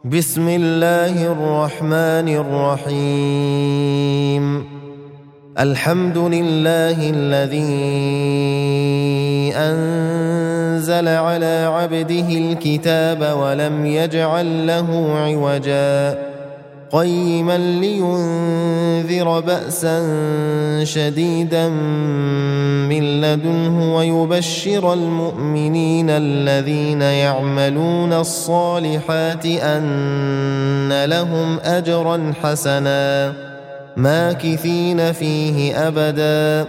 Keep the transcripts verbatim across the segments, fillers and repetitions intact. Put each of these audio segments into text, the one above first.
بسم الله الرحمن الرحيم. الحمد لله الذي أنزل على عبده الكتاب ولم يجعل له عوجا قيما لينذر بأسا شديدا من لدنه ويبشر المؤمنين الذين يعملون الصالحات أن لهم أجرا حسنا ماكثين فيه أبدا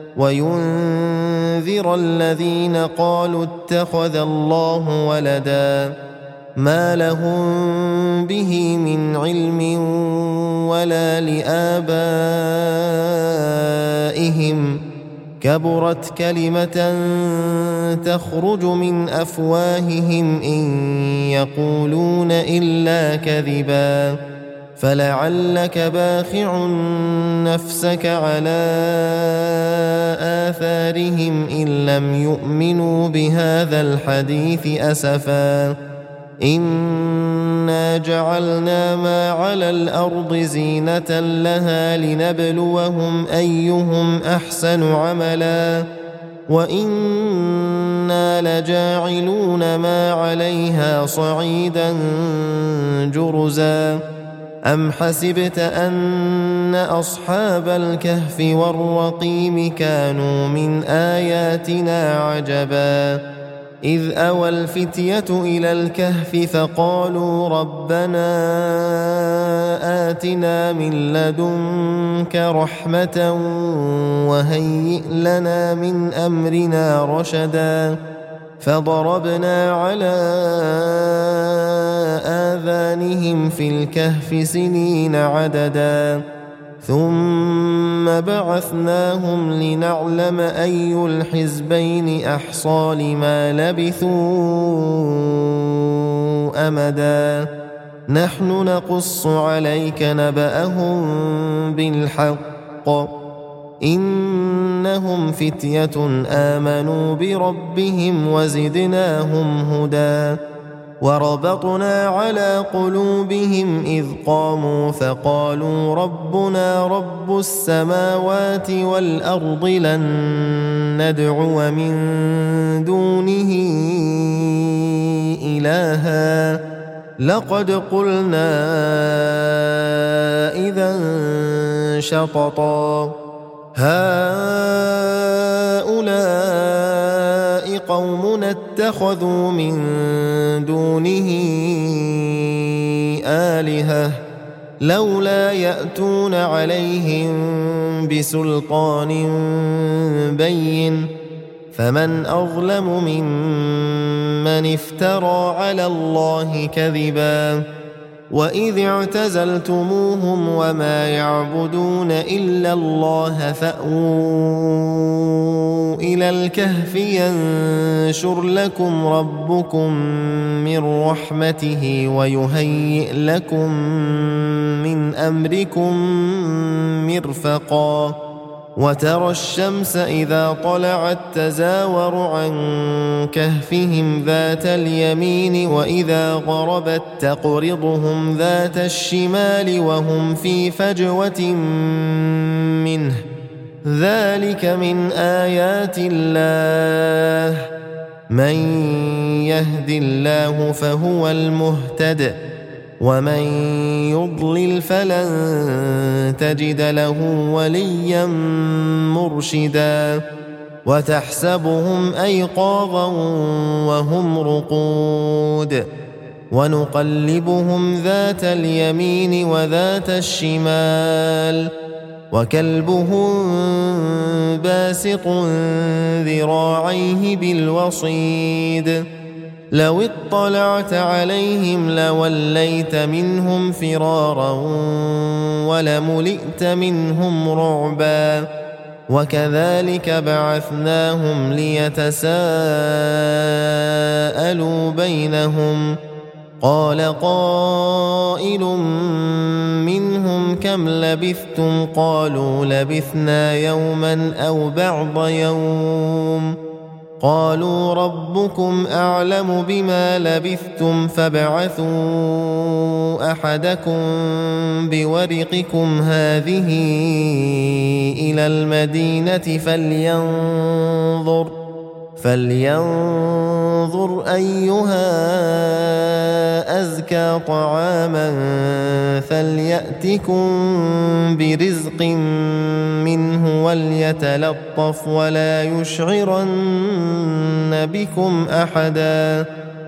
وينذر الذين قالوا اتخذ الله ولدا ما لهم به من علم ولا لآبائهم كبرت كلمة تخرج من أفواههم إن يقولون إلا كذبا فلعلك باخع نفسك على آثارهم إن لم يؤمنوا بهذا الحديث أسفا إنا جعلنا ما على الأرض زينة لها لنبلوهم أيهم أحسن عملا وإنا لجاعلون ما عليها صعيدا جرزا أم حسبت أن أصحاب الكهف والرقيم كانوا من آياتنا عجبا إذ أوى الفتية إلى الكهف فقالوا ربنا آتنا من لدنك رحمة وهيئ لنا من أمرنا رشدا فضربنا على آذانهم في الكهف سنين عددا ثم بعثناهم لنعلم أي الحزبين أحصى لما لبثوا أمدا نحن نقص عليك نبأهم بالحق إنهم فتية آمنوا بربهم وزدناهم هدى وربطنا على قلوبهم إذ قاموا فقالوا ربنا رب السماوات والأرض لن ندعو من دونه إلها لقد قلنا إذا شططا هؤلاء قومنا اتخذوا من دونه آلهة لولا يأتون عليهم بسلطان بين فمن أظلم ممن افترى على الله كذبا وإذ اعتزلتموهم وما يعبدون إلا الله فأووا إلى الكهف ينشر لكم ربكم من رحمته ويهيئ لكم من أمركم مرفقا وترى الشمس إذا طلعت تزاور عن كهفهم ذات اليمين وإذا غربت تقرضهم ذات الشمال وهم في فجوة منه ذلك من آيات الله من يهد الله فهو المهتد ومن يضلل فلن تجد له وليا مرشدا وتحسبهم أيقاظا وهم رقود ونقلبهم ذات اليمين وذات الشمال وكلبهم باسط ذراعيه بالوصيد لو اطلعت عليهم لوليت منهم فرارا ولملئت منهم رعبا وكذلك بعثناهم ليتساءلوا بينهم قال قائل منهم كم لبثتم قالوا لبثنا يوما أو بعض يوم قالوا ربكم أعلم بما لبثتم فابعثوا أحدكم بورقكم هذه إلى المدينة فلينظر فلينظر أيها أزكى طعاما فليأتكم برزق منه وليتلطف ولا يشعرن بكم أحدا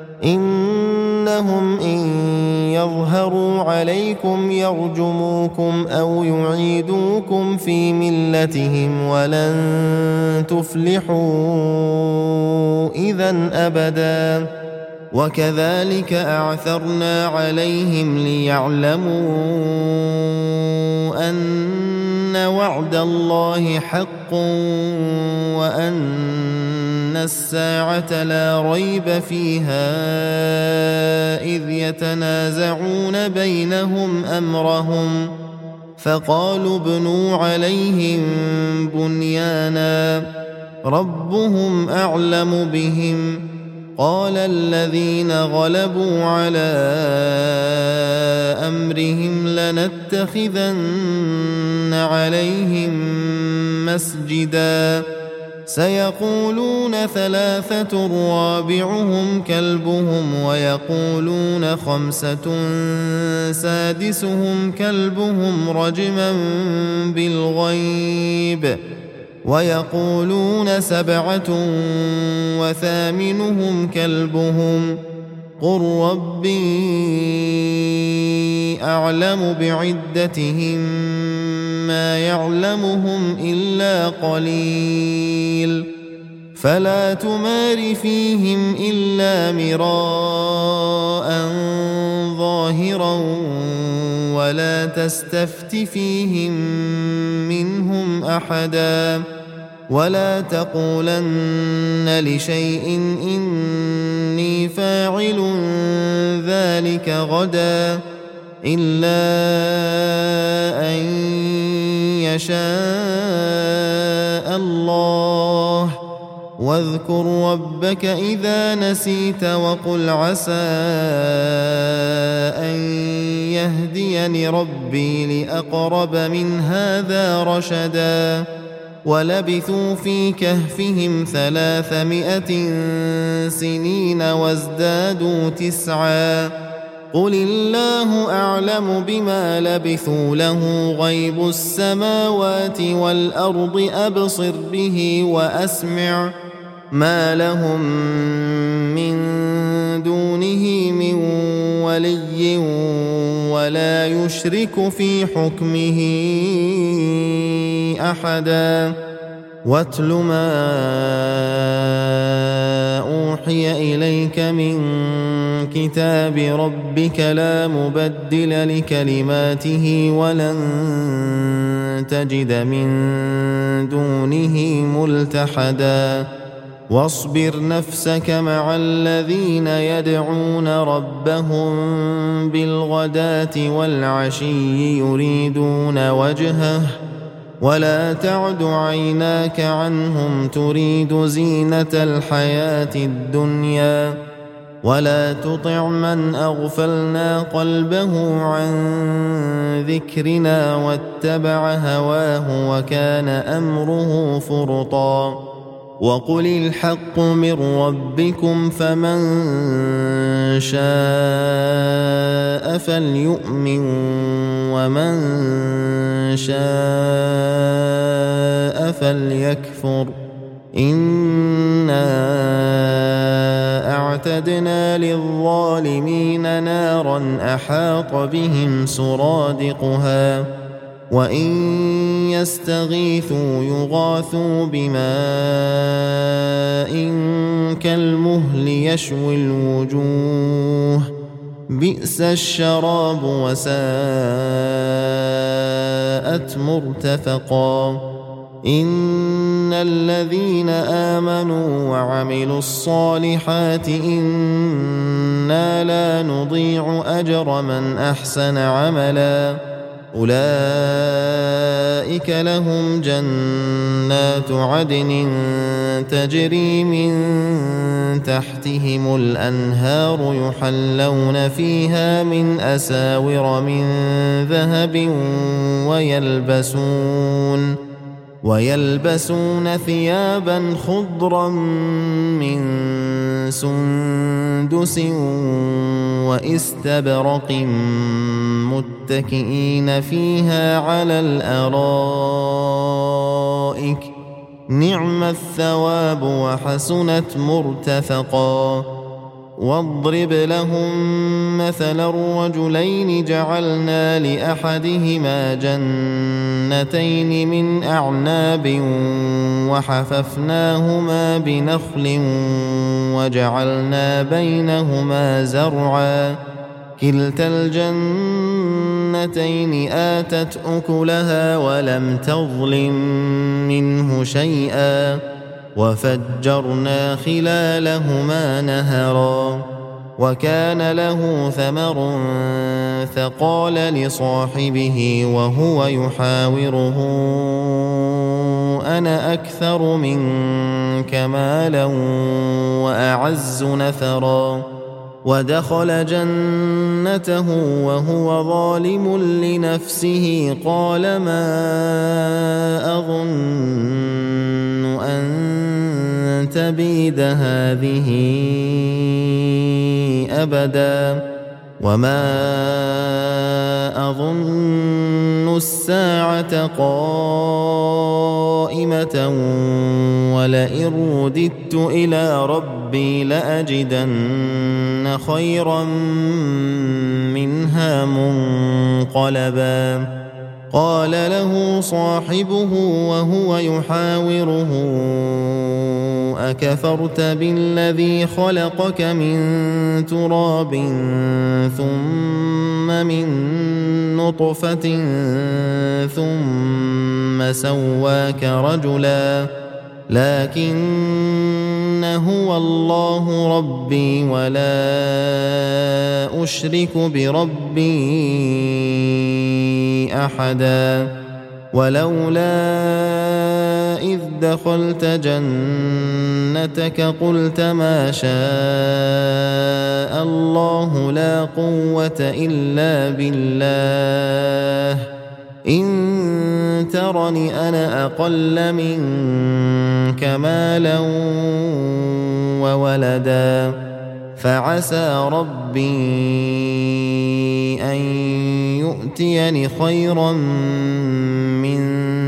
إنهم إن يظهروا عليكم يرجموكم أو يعيدوكم في ملتهم ولن تفلحوا إذن أبدا وكذلك أعثرنا عليهم ليعلموا أن وعد الله حق وأن الساعة لا ريب فيها إذ يتنازعون بينهم أمرهم فقالوا ابنوا عليهم بنيانا ربهم أعلم بهم قال الذين غلبوا على أمرهم لنتخذن عليهم مسجدا سيقولون ثلاثة رابعهم كلبهم ويقولون خمسة سادسهم كلبهم رجما بالغيب ويقولون سبعة وثامنهم كلبهم قل ربي أعلم بعدتهم ما يعلمهم إلا قليل فلا تمار فيهم إلا مراء ظاهرا ولا تستفت فيهم منهم أحدا ولا تقولن لشيء إني فاعل ذلك غدا إلا أن يشاء الله واذكر ربك إذا نسيت وقل عسى أن يهديني ربي لأقرب من هذا رشدا ولبثوا في كهفهم ثلاثمائة سنين وازدادوا تسعا قل الله أعلم بما لبثوا له غيب السماوات والأرض أبصر به وأسمع ما لهم من دونه من ولي ولا يشرك في حكمه أحدا واتل ما أوحي إليك من كتاب ربك لا مبدل لكلماته ولن تجد من دونه ملتحدا واصبر نفسك مع الذين يدعون ربهم بالغداة والعشي يريدون وجهه ولا تعد عيناك عنهم تريد زينة الحياة الدنيا ولا تطع من أغفلنا قلبه عن ذكرنا واتبع هواه وكان أمره فرطا وقل الحق من ربكم فمن شاء فليؤمن ومن شاء فليكفر إنا أعتدنا للظالمين نارا أحاط بهم سرادقها وإن يستغيثوا يغاثوا بماء كالمهل يشوي الوجوه بئس الشراب وساءت مرتفقا إن الذين آمنوا وعملوا الصالحات إنا لا نضيع أجر من أحسن عملا أولئك لهم جنات عدن تجري من تحتهم الأنهار يحلون فيها من أساور من ذهب ويلبسون ويلبسون ثيابا خضرا من سندس واستبرق متكئين فيها على الأرائك نعم الثواب وحسنت مرتفقا. واضرب لهم مثل الرجلين جعلنا لأحدهما جنتين من أعناب وحففناهما بنخل وجعلنا بينهما زرعا كلتا الجنتين آتت أكلها ولم تظلم منه شيئا وفجرنا خلالهما نهرا وكان له ثمر فقال لصاحبه وهو يحاوره أنا أكثر منك مالا وأعز نفرا ودخل جنته وهو ظالم لنفسه قال ما أظن أن تبيد هذه أبدا وما أظن الساعة قائمة ولئن رددت إلى ربي لأجدن خيرا منها منقلبا. قال له صاحبه وهو يحاوره أكفرت بالذي خلقك من تراب ثم من نطفة ثم سواك رجلا لكن هو الله ربي ولا أشرك بربي أحدا. ولولا إذ دخلت جنتك قلت ما شاء الله لا قوة إلا بالله إن ترني أنا أقل منك مالا وولدا فعسى ربي أن يؤتيني خيرا من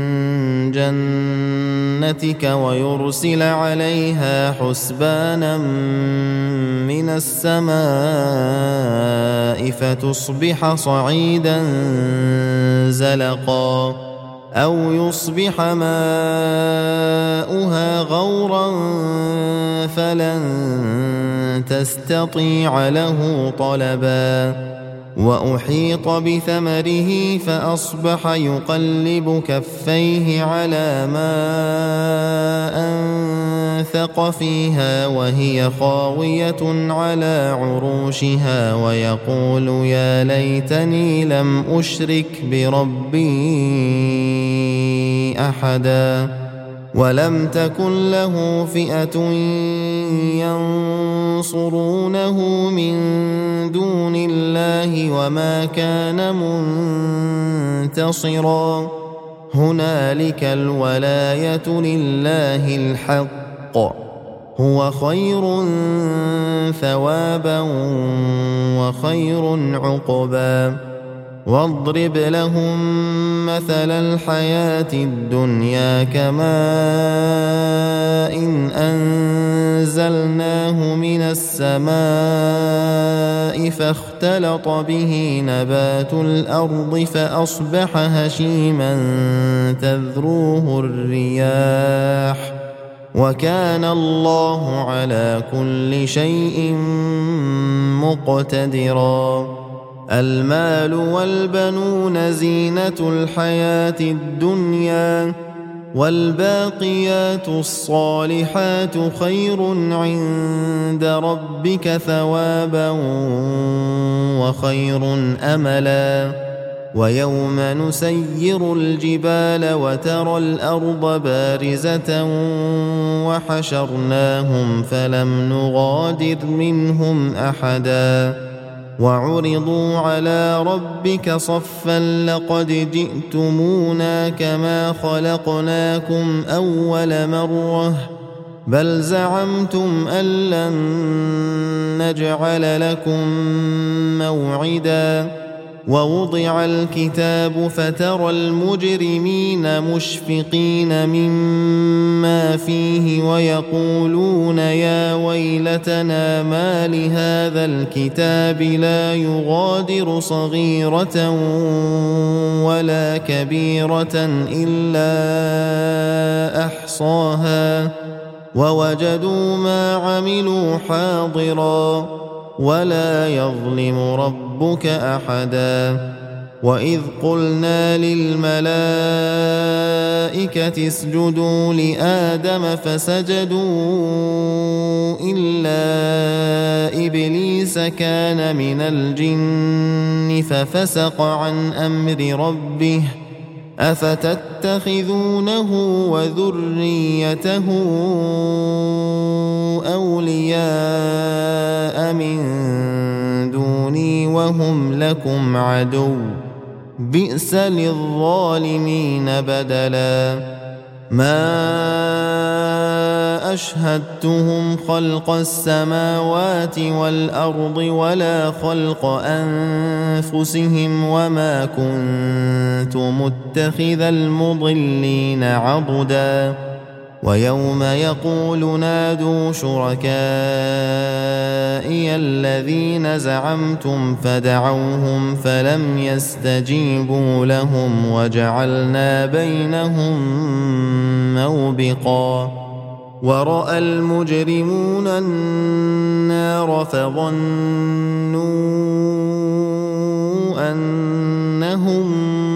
جنتك ويرسل عليها حسبانا من السماء فتصبح صعيدا زلقا أو يصبح ماؤها غورا فلن تستطيع له طلبا. وأحيط بثمره فأصبح يقلب كفيه على ما أنفق فيها وهي خاوية على عروشها ويقول يا ليتني لم أشرك بربي أحدا ولم تكن له فئة ينصرونه من دون الله وما كان منتصرا. هنالك الولاية لله الحق هو خير ثوابا وخير عقبا. واضرب لهم مثل الحياة الدنيا كماء إن أنزلناه من السماء فاختلط به نبات الأرض فأصبح هشيما تذروه الرياح وكان الله على كل شيء مقتدرا. المال والبنون زينة الحياة الدنيا والباقيات الصالحات خير عند ربك ثوابا وخير أملا. ويوم نسير الجبال وترى الأرض بارزة وحشرناهم فلم نغادر منهم أحدا وعرضوا على ربك صفا لقد جئتمونا كما خلقناكم أول مرة بل زعمتم أن لن نجعل لكم موعدا ووضع الكتاب فترى المجرمين مشفقين مما فيه ويقولون يا ويلتنا ما لهذا الكتاب لا يغادر صغيرة ولا كبيرة إلا أحصاها ووجدوا ما عملوا حاضرا ولا يظلم ربك أحدا وإذ قلنا للملائكة اسجدوا لآدم فسجدوا إلا إبليس كان من الجن ففسق عن أمر ربه أفتتخذونه وذريته أولياء من دوني وهم لكم عدو بئس للظالمين بدلا ما أشهدتهم خلق السماوات والأرض ولا خلق أنفسهم وما كنت متخذ المضلين عضدا ويوم يقول نادوا شركائي الذين زعمتم فدعوهم فلم يستجيبوا لهم وجعلنا بينهم موبقا ورأى المجرمون النار فظنوا أنهم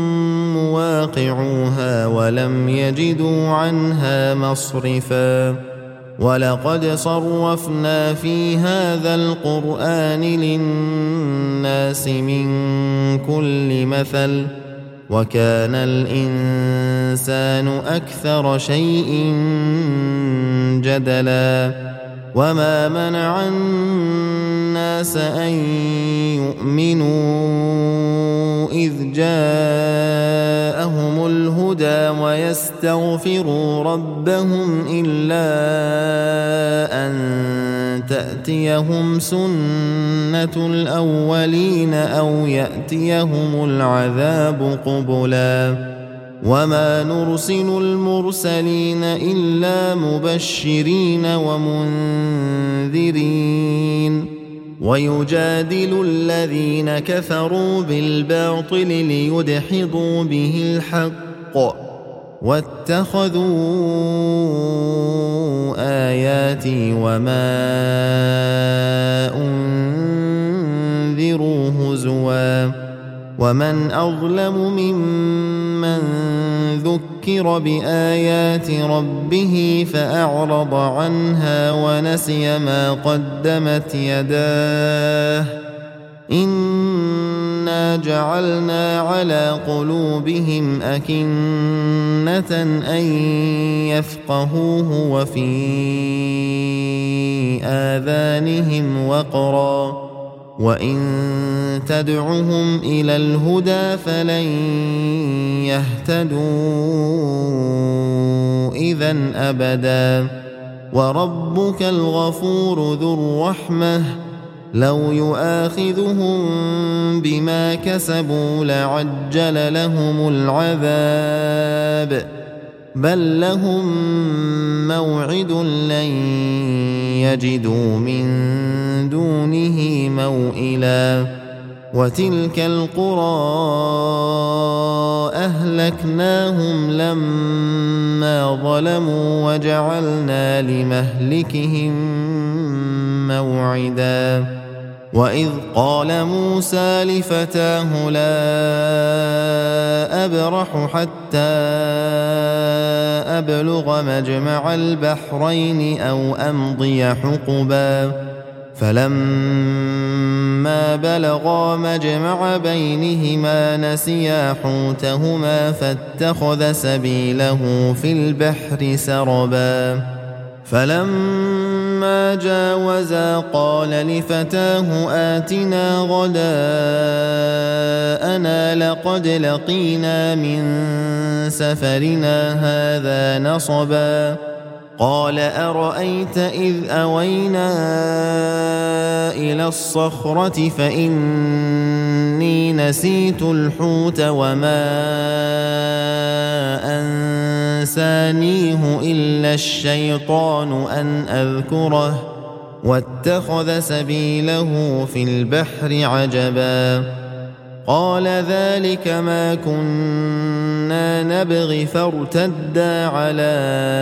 مواقعوها ولم يجدوا عنها مصرفا ولقد صرفنا في هذا القرآن للناس من كل مثل وكان الإنسان أكثر شيء جدلا وما منع الناس أن يؤمنوا إذ جاءهم الهدى ويستغفروا ربهم إلا أن تأتيهم سنة الأولين أو يأتيهم العذاب قبلا وما نرسل المرسلين إلا مبشرين ومنذرين ويجادل الذين كفروا بالباطل ليدحضوا به الحق واتخذوا آياتي وما أنذروا هزوا ومن أظلم ممن ذكر بآيات ربه فأعرض عنها ونسي ما قدمت يداه إنا جعلنا على قلوبهم أكنة أن يفقهوه وفي آذانهم وقرا وإن تدعهم إلى الهدى فلن يهتدوا إذن أبدا وربك الغفور ذو الرحمة لو يؤاخذهم بما كسبوا لعجل لهم العذاب بل لهم موعد لن يجدوا من دونه موئلا وتلك القرى أهلكناهم لما ظلموا وجعلنا لمهلكهم موعدا وإذ قال موسى لفتاه لا أبرح حتى أبلغ مجمع البحرين أو أمضي حقبا فلما بلغا مجمع بينهما نسيا حوتهما فاتخذ سبيله في البحر سربا فلما جاوزا قال لفتاه آتنا غداءنا لقد لقينا من سفرنا هذا نصبا قال أرأيت إذ أوينا إلى الصخرة فإني نسيت الحوت وما أنسانيه إلا الشيطان أن أذكره واتخذ سبيله في البحر عجبا قال ذلك ما كنا نبغي فارتدا على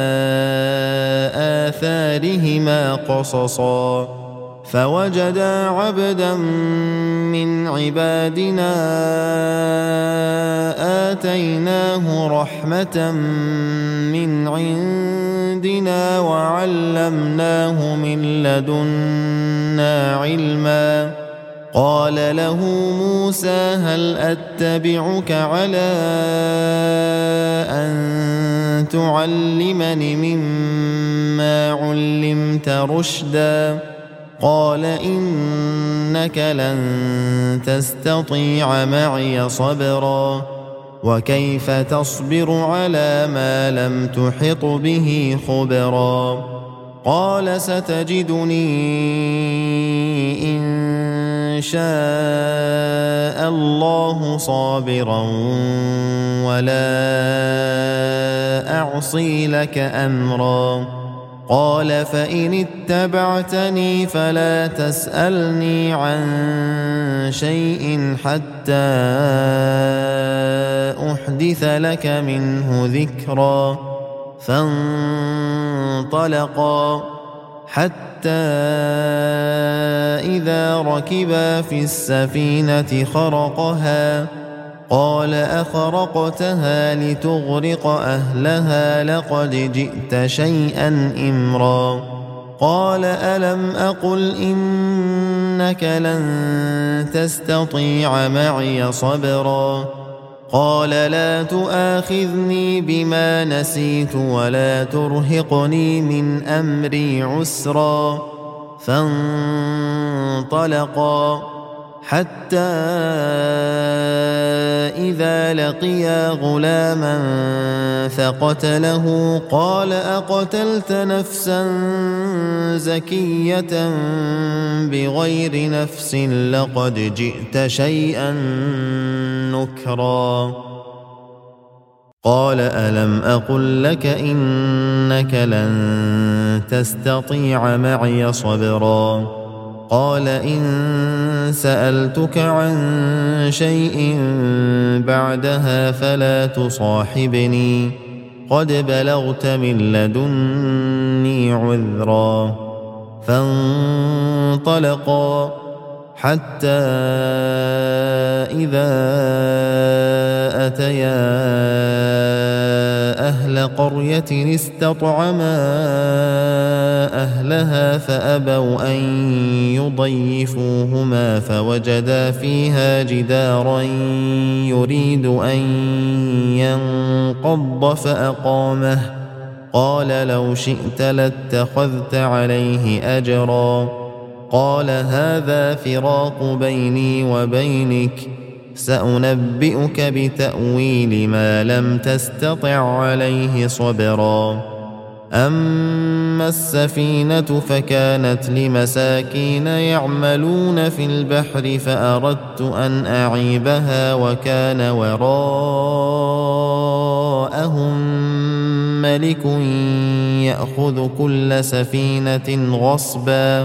آثارهما قصصا فوجدا عبدا من عبادنا آتيناه رحمة من عندنا وعلمناه من لدنا علما قال له موسى هل أتبعك على أن تعلمني مما علمت رشدا قال إنك لن تستطيع معي صبرا وكيف تصبر على ما لم تحط به خبرا قال ستجدني إن شاء الله صابرا ولا أعصي لك أمرا قال فإن اتبعتني فلا تسألني عن شيء حتى أحدث لك منه ذكرا فانطلقا حتى إذا ركبا في السفينة خرقها قال أخرقتها لتغرق أهلها لقد جئت شيئا إمرا قال ألم أقل إنك لن تستطيع معي صبرا قال لا تؤاخذني بما نسيت ولا ترهقني من أمري عسرا فانطلقا حتى إذا لقيا غلاما فقتله قال أقتلت نفسا زكية بغير نفس لقد جئت شيئا نكرا قال ألم أقل لك إنك لن تستطيع معي صبرا قال إن سألتك عن شيء بعدها فلا تصاحبني قد بلغت من لدني عذرا فانطلقا حتى إذا أتيا أهل قرية استطعما أهلها فأبوا أن يضيفوهما فوجدا فيها جدارا يريد أن ينقض فأقامه قال لو شئت لاتخذت عليه أجرا قال هذا فراق بيني وبينك سأنبئك بتأويل ما لم تستطع عليه صبرا أما السفينة فكانت لمساكين يعملون في البحر فأردت أن أعيبها وكان وراءهم ملك يأخذ كل سفينة غصبا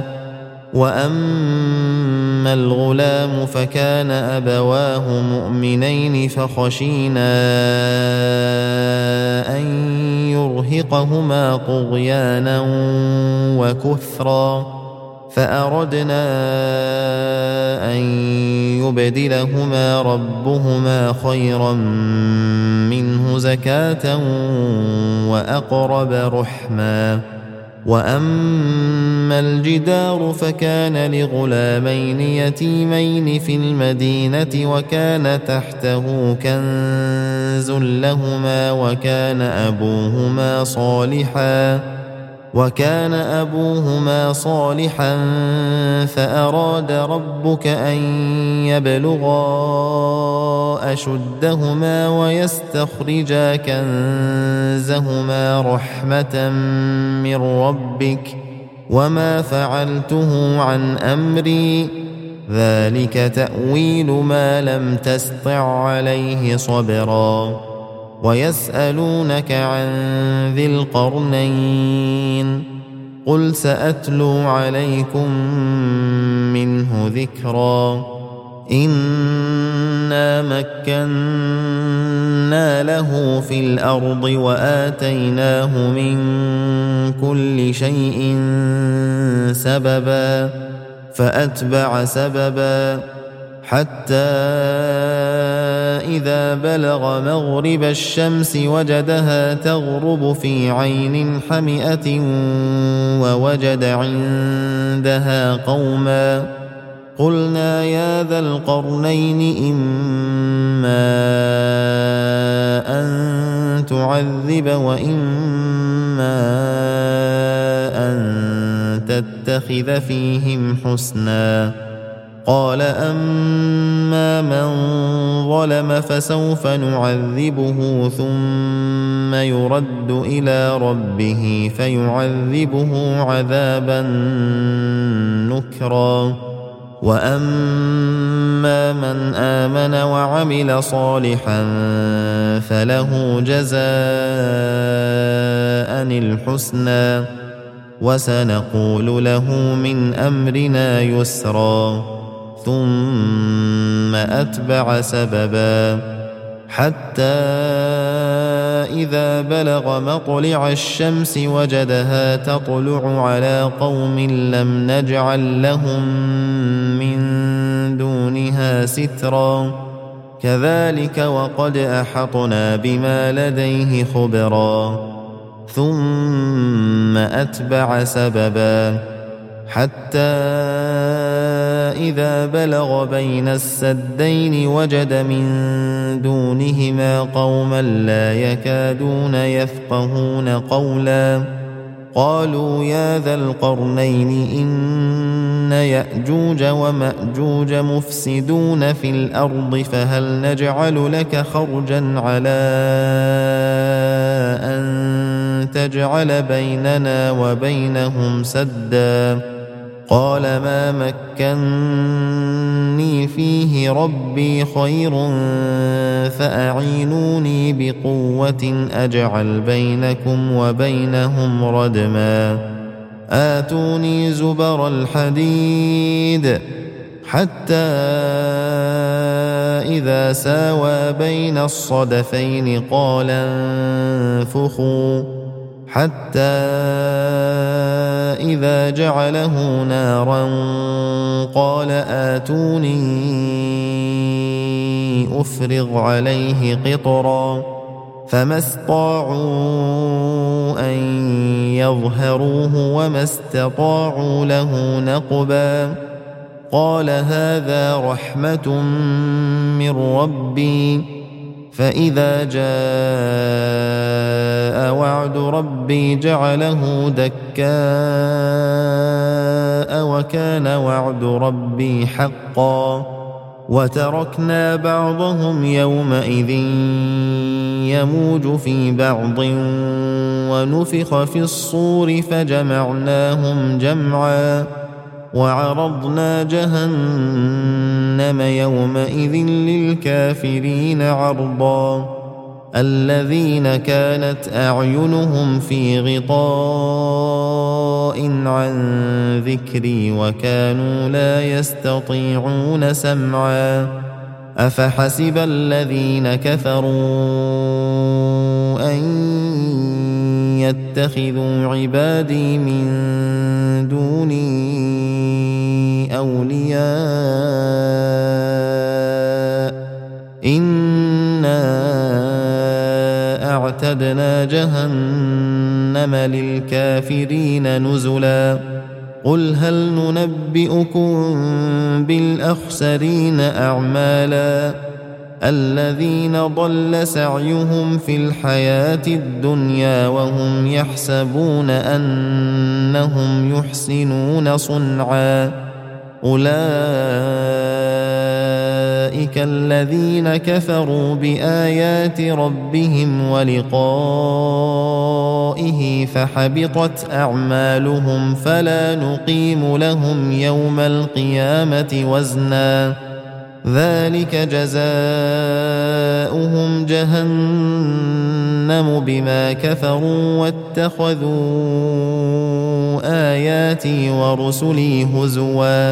وأما الغلام فكان أبواه مؤمنين فخشينا أن يرهقهما طغيانا وكفرا فأردنا أن يبدلهما ربهما خيرا منه زكاة وأقرب رحما وأما الجدار فكان لغلامين يتيمين في المدينة وكان تحته كنز لهما وكان أبوهما صالحا وكان أبوهما صالحا فأراد ربك أن يبلغا أشدهما ويستخرجا كنزهما رحمة من ربك وما فعلته عن أمري ذلك تأويل ما لم تسطع عليه صبرا ويسألونك عن ذي القرنين قل سأتلو عليكم منه ذكرا إنا مكنا له في الأرض وآتيناه من كل شيء سببا فأتبع سببا حتى إذا بلغ مغرب الشمس وجدها تغرب في عين حمئة ووجد عندها قوما قلنا يا ذا القرنين إما أن تعذب وإما أن تتخذ فيهم حسنا قال أما من ظلم فسوف نعذبه ثم يرد إلى ربه فيعذبه عذابا نكرا وأما من آمن وعمل صالحا فله جزاء الحسنى وسنقول له من أمرنا يسرا ثم أتبع سببا حتى إذا بلغ مطلع الشمس وجدها تطلع على قوم لم نجعل لهم من دونها سترا كذلك وقد أحطنا بما لديه خبرا ثم أتبع سببا حتى إذا بلغ بين السدين وجد من دونهما قوما لا يكادون يفقهون قولا قالوا يا ذا القرنين إن يأجوج ومأجوج مفسدون في الأرض فهل نجعل لك خرجا على أن تجعل بيننا وبينهم سدا قال ما مكني فيه ربي خير فأعينوني بقوة أجعل بينكم وبينهم ردما آتوني زبر الحديد حتى إذا ساوى بين الصدفين قال انفخوا حتى إذا جعله نارا قال آتوني أفرغ عليه قطرا فما استطاعوا أن يظهروه وما استطاعوا له نقبا قال هذا رحمة من ربي فإذا جاء وعد ربي جعله دكاء وكان وعد ربي حقا وتركنا بعضهم يومئذ يموج في بعض ونفخ في الصور فجمعناهم جمعا وعرضنا جهنم يومئذ للكافرين عرضا الذين كانت أعينهم في غطاء عن ذكري وكانوا لا يستطيعون سمعا أفحسب الذين كفروا أن يتخذوا عبادي من دوني أولياء إنا أعتدنا جهنم للكافرين نزلا قل هل ننبئكم بالأخسرين أعمالا الذين ضل سعيهم في الحياة الدنيا وهم يحسبون أنهم يحسنون صنعا أولئك الذين كفروا بآيات ربهم ولقائه فحبطت أعمالهم فلا نقيم لهم يوم القيامة وزنا ذلك جزاؤهم جهنم بما كفروا واتخذوا آياتي ورسلي هزوا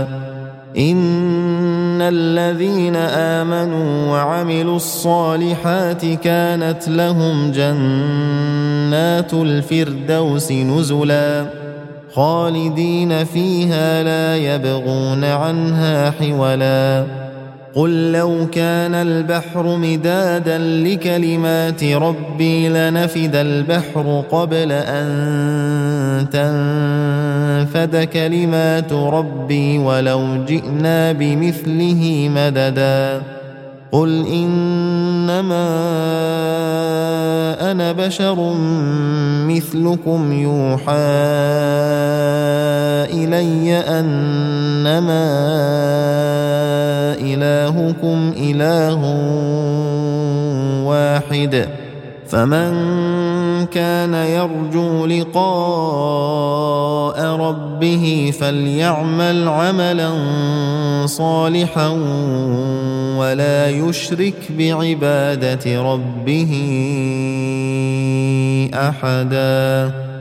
إن الذين آمنوا وعملوا الصالحات كانت لهم جنات الفردوس نزلا خالدين فيها لا يبغون عنها حولا قل لو كان البحر مدادا لكلمات ربي لنفد البحر قبل أن تنفد كلمات ربي ولو جئنا بمثله مددا قل إنما أنا بشر مثلكم يوحى إلي أنما إلهكم إله واحد فمن كان يرجو لقاء ربه فليعمل عملا صالحا ولا يشرك بعبادة ربه أحدا.